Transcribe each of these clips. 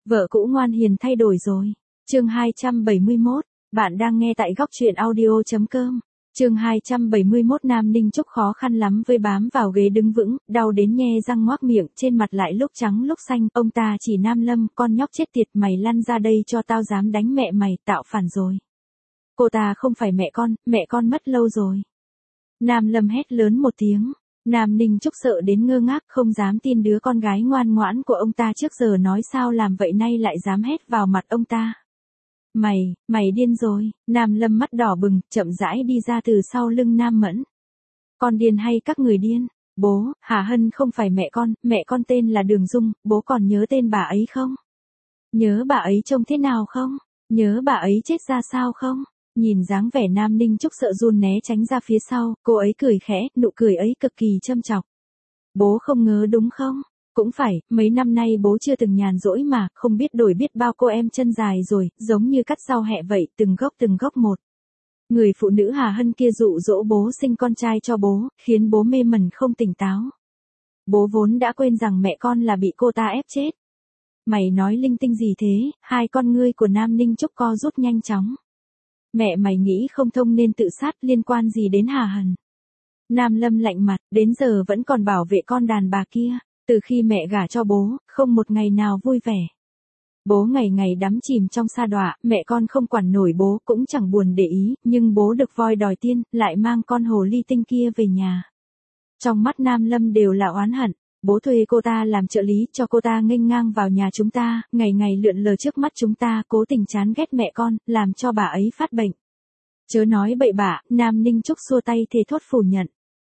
Vợ cũ ngoan hiền thay đổi rồi. Chương 271, bạn đang nghe tại góc truyện audio.com. Chương 271 Nam Ninh Trúc khó khăn lắm với bám vào ghế đứng vững, đau đến nhe răng ngoác miệng, trên mặt lại lúc trắng lúc xanh, ông ta chỉ Nam Lâm, con nhóc chết tiệt, mày lăn ra đây cho tao, dám đánh mẹ mày, tạo phản rồi. Cô ta không phải mẹ con mất lâu rồi. Nam Lâm hét lớn một tiếng. Nam Ninh Trúc sợ đến ngơ ngác, không dám tin đứa con gái ngoan ngoãn của ông ta trước giờ nói sao làm vậy nay lại dám hét vào mặt ông ta. Mày điên rồi. Nam Lâm mắt đỏ bừng, chậm rãi đi ra từ sau lưng Nam Mẫn. Con điên hay các người điên? Bố, Hà Hân không phải mẹ con tên là Đường Dung, bố còn nhớ tên bà ấy không? Nhớ bà ấy trông thế nào không? Nhớ bà ấy chết ra sao không? Nhìn dáng vẻ Nam Ninh Trúc sợ run né tránh ra phía sau, cô ấy cười khẽ, nụ cười ấy cực kỳ châm chọc. Bố không ngớ đúng không? Cũng phải, mấy năm nay bố chưa từng nhàn rỗi mà, không biết đổi biết bao cô em chân dài rồi, giống như cắt rau hẹ vậy, từng gốc một. Người phụ nữ Hà Hân kia dụ dỗ bố sinh con trai cho bố, khiến bố mê mẩn không tỉnh táo. Bố vốn đã quên rằng mẹ con là bị cô ta ép chết. Mày nói linh tinh gì thế? Hai con ngươi của Nam Ninh Trúc co rút nhanh chóng. Mẹ mày nghĩ không thông nên tự sát, liên quan gì đến Hà Hân? Nam Lâm lạnh mặt, đến giờ vẫn còn bảo vệ con đàn bà kia. Từ khi mẹ gả cho bố, không một ngày nào vui vẻ. Bố ngày ngày đắm chìm trong sa đọa, mẹ con không quản nổi bố cũng chẳng buồn để ý, nhưng bố được voi đòi tiên, lại mang con hồ ly tinh kia về nhà. Trong mắt Nam Lâm đều là oán hận. Bố thuê cô ta làm trợ lý cho cô ta nghênh ngang vào nhà chúng ta, ngày ngày lượn lờ trước mắt chúng ta, cố tình chán ghét mẹ con, làm cho bà ấy phát bệnh. Chớ nói bậy bạ, Nam Ninh Trúc xua tay thề thốt phủ nhận.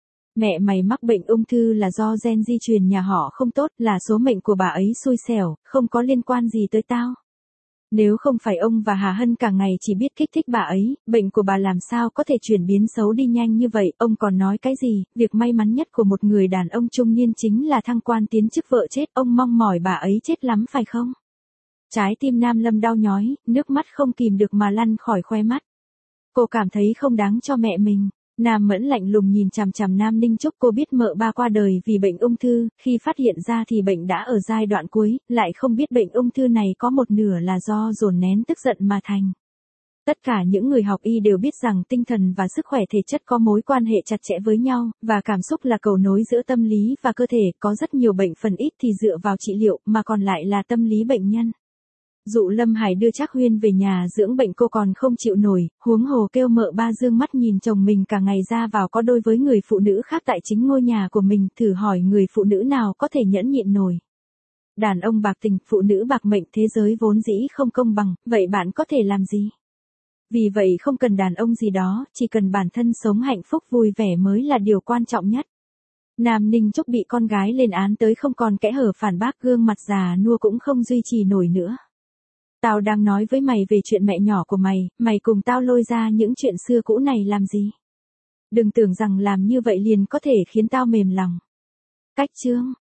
Mẹ mày mắc bệnh ung thư là do gen di truyền nhà họ không tốt, là số mệnh của bà ấy xui xẻo, không có liên quan gì tới tao. Nếu không phải ông và Hà Hân cả ngày chỉ biết kích thích bà ấy, bệnh của bà làm sao có thể chuyển biến xấu đi nhanh như vậy, ông còn nói cái gì, việc may mắn nhất của một người đàn ông trung niên chính là thăng quan tiến chức vợ chết, ông mong mỏi bà ấy chết lắm phải không? Trái tim Nam Lâm đau nhói, nước mắt không kìm được mà lăn khỏi khóe mắt. Cô cảm thấy không đáng cho mẹ mình. Nam Mẫn lạnh lùng nhìn chằm chằm Nam Ninh Trúc, cô biết mợ ba qua đời vì bệnh ung thư, khi phát hiện ra thì bệnh đã ở giai đoạn cuối, lại không biết bệnh ung thư này có một nửa là do dồn nén tức giận mà thành. Tất cả những người học y đều biết rằng tinh thần và sức khỏe thể chất có mối quan hệ chặt chẽ với nhau, và cảm xúc là cầu nối giữa tâm lý và cơ thể, có rất nhiều bệnh phần ít thì dựa vào trị liệu, mà còn lại là tâm lý bệnh nhân. Dụ Lâm Hải đưa Trác Huyên về nhà dưỡng bệnh cô còn không chịu nổi, huống hồ kêu mợ ba dương mắt nhìn chồng mình cả ngày ra vào có đôi với người phụ nữ khác tại chính ngôi nhà của mình, thử hỏi người phụ nữ nào có thể nhẫn nhịn nổi. Đàn ông bạc tình, phụ nữ bạc mệnh, thế giới vốn dĩ không công bằng, vậy bạn có thể làm gì? Vì vậy không cần đàn ông gì đó, chỉ cần bản thân sống hạnh phúc vui vẻ mới là điều quan trọng nhất. Nam Ninh Trúc bị con gái lên án tới không còn kẽ hở phản bác, gương mặt già nua cũng không duy trì nổi nữa. Tao đang nói với mày về chuyện mẹ nhỏ của mày cùng tao lôi ra những chuyện xưa cũ này làm gì? Đừng tưởng rằng làm như vậy liền có thể khiến tao mềm lòng. Cách chương,